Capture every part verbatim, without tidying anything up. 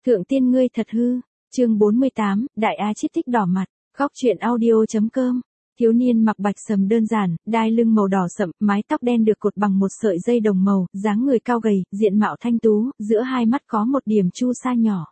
Thượng tiên ngươi thật hư. Chương bốn mươi tám, Đại A Chít thích đỏ mặt. Góc truyện audio.com. Thiếu niên mặc bạch sầm đơn giản, đai lưng màu đỏ sậm, mái tóc đen được cột bằng một sợi dây đồng màu, dáng người cao gầy, diện mạo thanh tú, giữa hai mắt có một điểm chu sa nhỏ.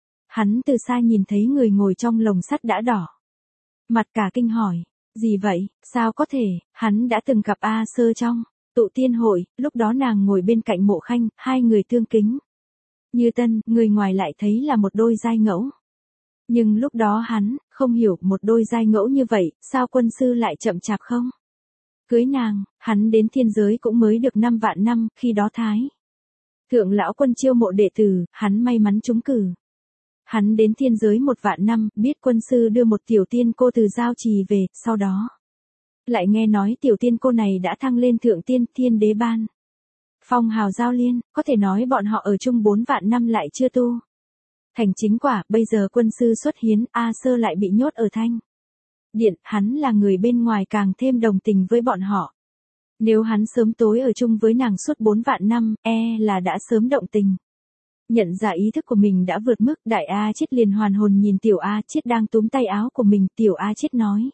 Hắn từ xa nhìn thấy người ngồi trong lồng sắt đã đỏ. Mặt cả kinh hỏi, gì vậy, sao có thể, hắn đã từng gặp A Sơ trong tụ tiên hội, lúc đó nàng ngồi bên cạnh Mộ Khanh, hai người tương kính. Như tân, người ngoài lại thấy là một đôi giai ngẫu. Nhưng lúc đó hắn, không hiểu một đôi giai ngẫu như vậy, sao quân sư lại chậm chạp không? Cưới nàng, hắn đến thiên giới cũng mới được năm vạn năm, khi đó Thái Thượng lão quân chiêu mộ đệ tử, hắn may mắn trúng cử. Hắn đến thiên giới một vạn năm, biết quân sư đưa một tiểu tiên cô từ giao trì về, sau đó lại nghe nói tiểu tiên cô này đã thăng lên thượng tiên, thiên đế ban phong hào giao liên, có thể nói bọn họ ở chung bốn vạn năm lại chưa tu thành chính quả. Bây giờ quân sư xuất hiến, A Sơ lại bị nhốt ở thanh điện, hắn là người bên ngoài càng thêm đồng tình với bọn họ. Nếu hắn sớm tối ở chung với nàng suốt bốn vạn năm, e là đã sớm động tình. Nhận ra ý thức của mình đã vượt mức, Đại A Chít liền hoàn hồn nhìn tiểu A Chít đang túm tay áo của mình. Tiểu A Chít nói,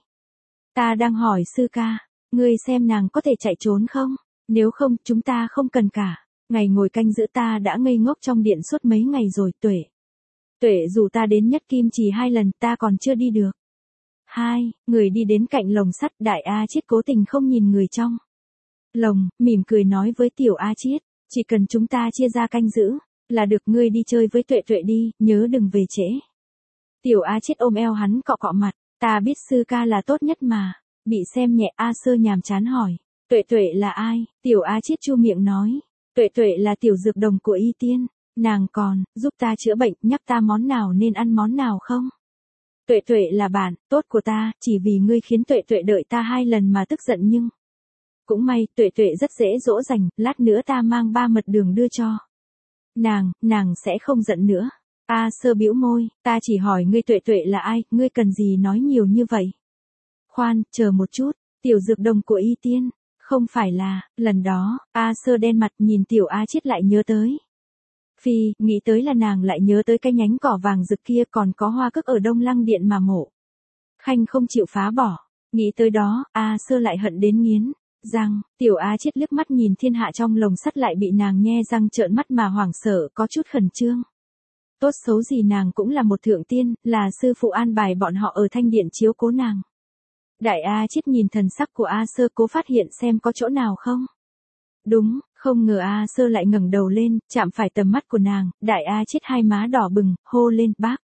ta đang hỏi sư ca, ngươi xem nàng có thể chạy trốn không? Nếu không, chúng ta không cần cả. Ngày ngồi canh giữ ta đã ngây ngốc trong điện suốt mấy ngày rồi. Tuệ Tuệ dù ta đến nhất kim chỉ hai lần, ta còn chưa đi được. Hai, người đi đến cạnh lồng sắt. Đại A Chít cố tình không nhìn người trong lồng, mỉm cười nói với tiểu A Chít, chỉ cần chúng ta chia ra canh giữ là được, ngươi đi chơi với Tuệ Tuệ đi, nhớ đừng về trễ. Tiểu A Chít ôm eo hắn cọ cọ mặt, ta biết sư ca là tốt nhất mà. Bị xem nhẹ, A Sơ nhàm chán hỏi, Tuệ Tuệ là ai? Tiểu A Chít chu miệng nói, Tuệ Tuệ là tiểu dược đồng của y tiên, nàng còn giúp ta chữa bệnh, nhắc ta món nào nên ăn món nào không? Tuệ Tuệ là bạn tốt của ta, chỉ vì ngươi khiến Tuệ Tuệ đợi ta hai lần mà tức giận, nhưng cũng may, Tuệ Tuệ rất dễ dỗ dành, lát nữa ta mang ba mật đường đưa cho nàng, nàng sẽ không giận nữa. A Sơ bĩu môi, ta chỉ hỏi ngươi Tuệ Tuệ là ai, ngươi cần gì nói nhiều như vậy? Khoan, chờ một chút, tiểu dược đồng của y tiên, không phải là, lần đó, A Sơ đen mặt nhìn tiểu A Chít lại nhớ tới. Phi, nghĩ tới là nàng lại nhớ tới cái nhánh cỏ vàng rực kia, còn có hoa cức ở Đông Lăng Điện mà Mộ Khanh không chịu phá bỏ. Nghĩ tới đó, A Sơ lại hận đến nghiến răng. Tiểu A Chít liếc mắt nhìn thiên hạ trong lồng sắt lại bị nàng nhe răng trợn mắt mà hoảng sợ, có chút khẩn trương. Tốt xấu gì nàng cũng là một thượng tiên, là sư phụ an bài bọn họ ở thanh điện chiếu cố nàng. Đại A Chít nhìn thần sắc của A Sơ, cố phát hiện xem có chỗ nào không đúng, không ngờ A Sơ lại ngẩng đầu lên, chạm phải tầm mắt của nàng. Đại A Chít hai má đỏ bừng, hô lên, bác.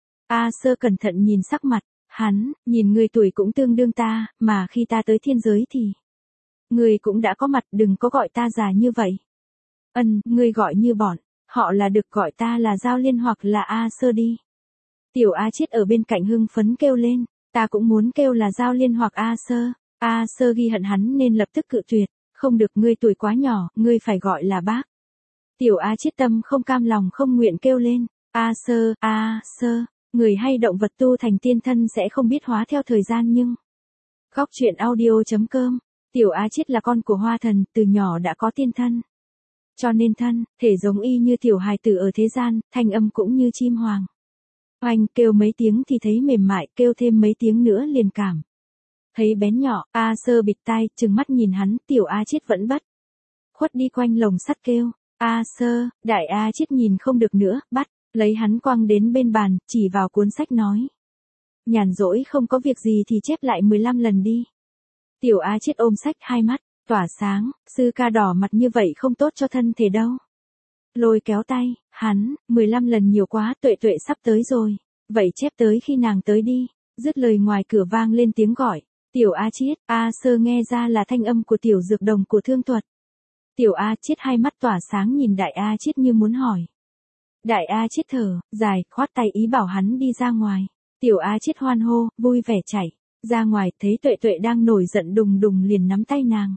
A Sơ cẩn thận nhìn sắc mặt hắn, nhìn người tuổi cũng tương đương ta, mà khi ta tới thiên giới thì người cũng đã có mặt, đừng có gọi ta già như vậy. Ân, ngươi gọi như bọn họ là được, gọi ta là Giao Liên hoặc là A Sơ đi. Tiểu A Chít ở bên cạnh hưng phấn kêu lên, ta cũng muốn kêu là Giao Liên hoặc A Sơ. A Sơ ghi hận hắn nên lập tức cự tuyệt, không được, ngươi tuổi quá nhỏ, ngươi phải gọi là bác. Tiểu A Chít tâm không cam lòng không nguyện kêu lên, A Sơ, A Sơ. Người hay động vật tu thành tiên thân sẽ không biết hóa theo thời gian, nhưng góc truyện audio.com. Tiểu A Chít là con của Hoa Thần, từ nhỏ đã có tiên thân. Cho nên thân thể giống y như tiểu hài tử ở thế gian, thanh âm cũng như chim hoàng. Oanh, kêu mấy tiếng thì thấy mềm mại, kêu thêm mấy tiếng nữa liền cảm thấy bén nhỏ. A Sơ bịt tai, trừng mắt nhìn hắn. Tiểu A Chít vẫn bất khuất đi quanh lồng sắt kêu, A Sơ. Đại A Chít nhìn không được nữa, bắt lấy hắn quăng đến bên bàn, chỉ vào cuốn sách nói, nhàn rỗi không có việc gì thì chép lại mười lăm lần đi. Tiểu A Chít ôm sách, hai mắt tỏa sáng, sư ca đỏ mặt như vậy không tốt cho thân thể đâu. Lôi kéo tay hắn, mười lăm lần nhiều quá, Tuệ Tuệ sắp tới rồi, vậy chép tới khi nàng tới đi. Dứt lời ngoài cửa vang lên tiếng gọi, Tiểu A Chít. A Sơ nghe ra là thanh âm của tiểu dược đồng của Thương Thuật. Tiểu A Chít hai mắt tỏa sáng nhìn Đại A Chít như muốn hỏi. Đại A Chít thở dài, khoát tay ý bảo hắn đi ra ngoài. Tiểu A Chít hoan hô, vui vẻ chạy ra ngoài, thấy Tuệ Tuệ đang nổi giận đùng đùng liền nắm tay nàng.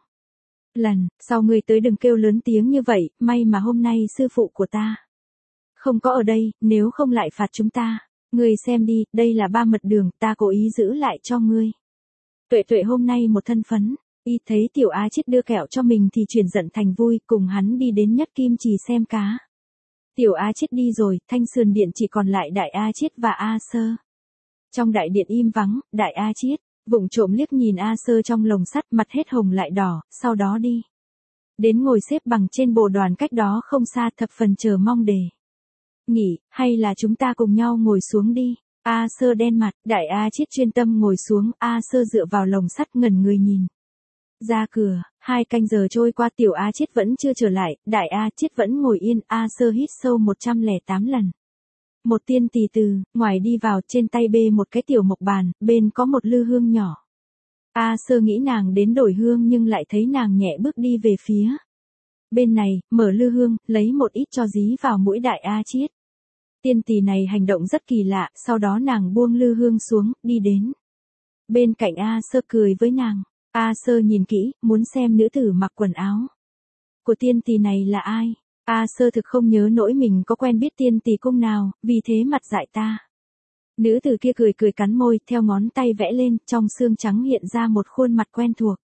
Lần sau ngươi tới đừng kêu lớn tiếng như vậy, may mà hôm nay sư phụ của ta không có ở đây, nếu không lại phạt chúng ta. Ngươi xem đi, đây là ba mật đường, ta cố ý giữ lại cho ngươi. Tuệ Tuệ hôm nay một thân phấn, y thấy Tiểu A Chít đưa kẹo cho mình thì chuyển giận thành vui, cùng hắn đi đến nhất kim chỉ xem cá. Tiểu A Chiết đi rồi, Thanh Sườn Điện chỉ còn lại Đại A Chiết và A Sơ. Trong đại điện im vắng, Đại A Chiết vụng trộm liếc nhìn A Sơ trong lồng sắt, mặt hết hồng lại đỏ, sau đó đi đến ngồi xếp bằng trên bồ đoàn cách đó không xa, thập phần chờ mong đề nghị, hay là chúng ta cùng nhau ngồi xuống đi. A Sơ đen mặt, Đại A Chiết chuyên tâm ngồi xuống, A Sơ dựa vào lồng sắt ngẩn người nhìn ra cửa. Hai canh giờ trôi qua, Tiểu A Chiết vẫn chưa trở lại, Đại A Chiết vẫn ngồi yên. A Sơ hít sâu một trăm lẻ tám lần. Một tiên tỳ từ ngoài đi vào, trên tay bê một cái tiểu mộc bàn, bên có một lư hương nhỏ. A Sơ nghĩ nàng đến đổi hương nhưng lại thấy nàng nhẹ bước đi về phía bên này, mở lư hương, lấy một ít cho dí vào mũi Đại A Chiết. Tiên tỳ này hành động rất kỳ lạ, sau đó nàng buông lư hương xuống, đi đến bên cạnh A Sơ cười với nàng. A Sơ nhìn kỹ, muốn xem nữ tử mặc quần áo của tiên tỳ này là ai. A Sơ thực không nhớ nổi mình có quen biết tiên tỳ cung nào, vì thế mặt dại ta. Nữ tử kia cười cười cắn môi, theo ngón tay vẽ lên, trong xương trắng hiện ra một khuôn mặt quen thuộc.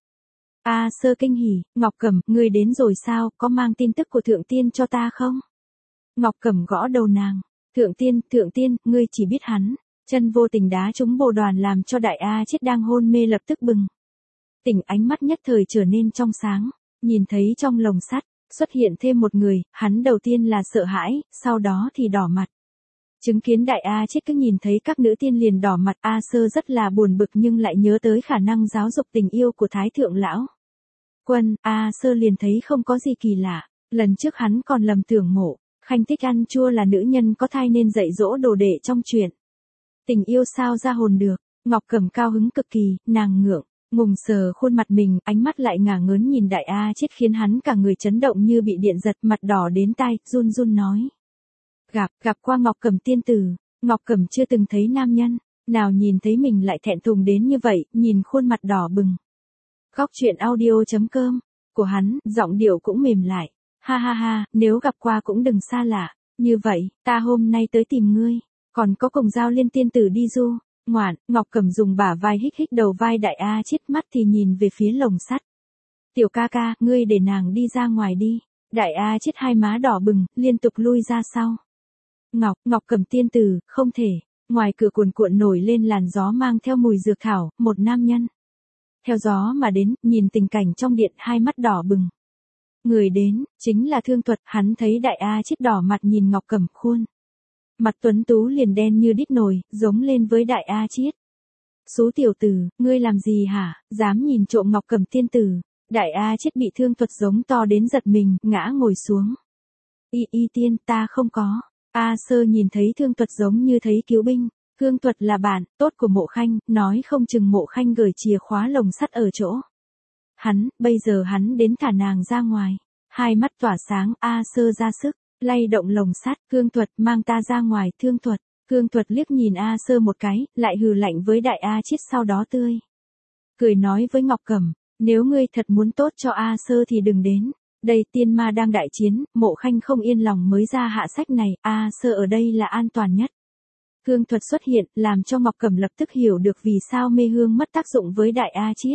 A Sơ kinh hỉ, Ngọc Cẩm, ngươi đến rồi sao, có mang tin tức của Thượng Tiên cho ta không? Ngọc Cẩm gõ đầu nàng. Thượng Tiên, Thượng Tiên, ngươi chỉ biết hắn. Chân vô tình đá trúng bồ đoàn làm cho Đại A Chiết đang hôn mê lập tức bừng tỉnh, ánh mắt nhất thời trở nên trong sáng, nhìn thấy trong lồng sắt xuất hiện thêm một người, hắn đầu tiên là sợ hãi, sau đó thì đỏ mặt. Chứng kiến Đại A Chiết cứ nhìn thấy các nữ tiên liền đỏ mặt, A Sơ rất là buồn bực nhưng lại nhớ tới khả năng giáo dục tình yêu của Thái Thượng Lão Quân, A Sơ liền thấy không có gì kỳ lạ. Lần trước hắn còn lầm tưởng Mộ Khanh thích ăn chua là nữ nhân có thai nên dạy dỗ đồ đệ trong chuyện tình yêu sao ra hồn được. Ngọc Cẩm cao hứng cực kỳ, nàng ngượng ngùng sờ khuôn mặt mình, ánh mắt lại ngả ngớn nhìn Đại A Chiết khiến hắn cả người chấn động như bị điện giật, mặt đỏ đến tai, run run nói. Gặp, gặp qua Ngọc Cẩm tiên tử. Ngọc Cẩm chưa từng thấy nam nhân nào nhìn thấy mình lại thẹn thùng đến như vậy, nhìn khuôn mặt đỏ bừng. Góc truyện audio chấm com của hắn, giọng điệu cũng mềm lại. Ha ha ha, nếu gặp qua cũng đừng xa lạ. Như vậy, ta hôm nay tới tìm ngươi, còn có cùng Giao Liên tiên tử đi du. Ngoạn, Ngọc Cẩm dùng bả vai hích hích đầu vai Đại A Chiết, mắt thì nhìn về phía lồng sắt. Tiểu ca ca, ngươi để nàng đi ra ngoài đi. Đại A Chiết hai má đỏ bừng, liên tục lui ra sau. Ngọc, Ngọc Cẩm tiên tử, không thể. Ngoài cửa cuồn cuộn nổi lên làn gió mang theo mùi dược thảo, một nam nhân theo gió mà đến, nhìn tình cảnh trong điện, hai mắt đỏ bừng. Người đến, chính là Thương Tuật. Hắn thấy Đại A Chiết đỏ mặt nhìn Ngọc Cẩm, khuôn mặt tuấn tú liền đen như đít nồi, giống lên với Đại A Chiết. Xú tiểu tử, ngươi làm gì hả, dám nhìn trộm Ngọc Cẩm tiên tử. Đại A Chiết bị Thương Tuật giống to đến giật mình, ngã ngồi xuống. Y y tiên, ta không có. A Sơ nhìn thấy Thương Tuật giống như thấy cứu binh. Thương Tuật là bạn tốt của Mộ Khanh, nói không chừng Mộ Khanh gửi chìa khóa lồng sắt ở chỗ hắn, bây giờ hắn đến thả nàng ra ngoài. Hai mắt tỏa sáng, A Sơ ra sức lay động lồng sắt. Thương Tuật, mang ta ra ngoài. Thương Tuật. Thương Tuật liếc nhìn A Sơ một cái, lại hừ lạnh với Đại A Chiết, sau đó tươi cười nói với Ngọc Cẩm, nếu ngươi thật muốn tốt cho A Sơ thì đừng đến. Đây tiên ma đang đại chiến, Mộ Khanh không yên lòng mới ra hạ sách này, A Sơ ở đây là an toàn nhất. Thương Tuật xuất hiện, làm cho Ngọc Cẩm lập tức hiểu được vì sao mê hương mất tác dụng với Đại A Chiết.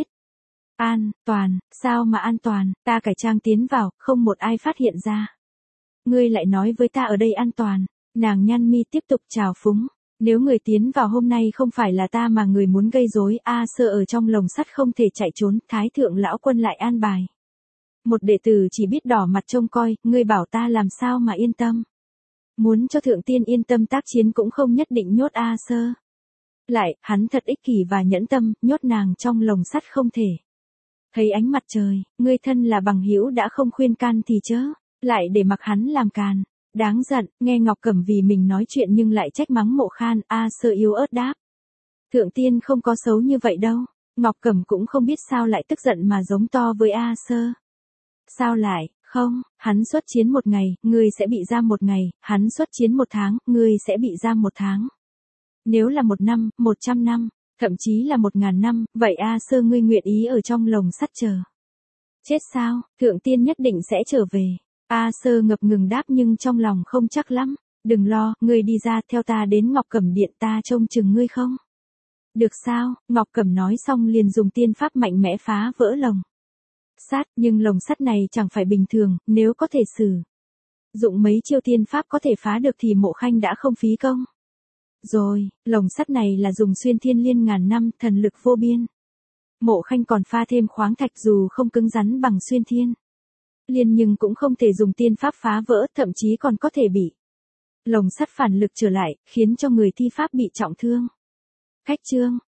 An toàn, sao mà an toàn, ta cải trang tiến vào, không một ai phát hiện ra. Ngươi lại nói với ta ở đây an toàn. Nàng nhăn mi tiếp tục trào phúng. Nếu người tiến vào hôm nay không phải là ta mà người muốn gây rối, A Sơ ở trong lồng sắt không thể chạy trốn, Thái Thượng Lão Quân lại an bài một đệ tử chỉ biết đỏ mặt trông coi, ngươi bảo ta làm sao mà yên tâm. Muốn cho Thượng Tiên yên tâm tác chiến cũng không nhất định nhốt A Sơ lại, hắn thật ích kỷ và nhẫn tâm, nhốt nàng trong lồng sắt không thể thấy ánh mặt trời. Ngươi thân là bằng hữu đã không khuyên can thì chớ lại để mặc hắn làm càn. Đáng giận, nghe Ngọc Cẩm vì mình nói chuyện nhưng lại trách mắng Mộ Khan. A Sơ yếu ớt đáp. Thượng Tiên không có xấu như vậy đâu. Ngọc Cẩm cũng không biết sao lại tức giận mà giống to với A Sơ. Sao lại, không, hắn xuất chiến một ngày, ngươi sẽ bị giam một ngày, hắn xuất chiến một tháng, ngươi sẽ bị giam một tháng. Nếu là một năm, một trăm năm, thậm chí là một ngàn năm, vậy A Sơ ngươi nguyện ý ở trong lồng sắt chờ chết sao? Thượng Tiên nhất định sẽ trở về. A Sơ ngập ngừng đáp nhưng trong lòng không chắc lắm. Đừng lo, ngươi đi ra theo ta đến Ngọc Cẩm điện, ta trông chừng ngươi không? Được sao? Ngọc Cẩm nói xong liền dùng tiên pháp mạnh mẽ phá vỡ lồng sắt, nhưng lồng sắt này chẳng phải bình thường, nếu có thể xử Dụng mấy chiêu tiên pháp có thể phá được thì Mộ Khanh đã không phí công. Rồi, lồng sắt này là dùng xuyên thiên liên ngàn năm, thần lực vô biên. Mộ Khanh còn pha thêm khoáng thạch dù không cứng rắn bằng xuyên thiên liên nhưng cũng không thể dùng tiên pháp phá vỡ, thậm chí còn có thể bị lồng sắt phản lực trở lại, khiến cho người thi pháp bị trọng thương. Khách chương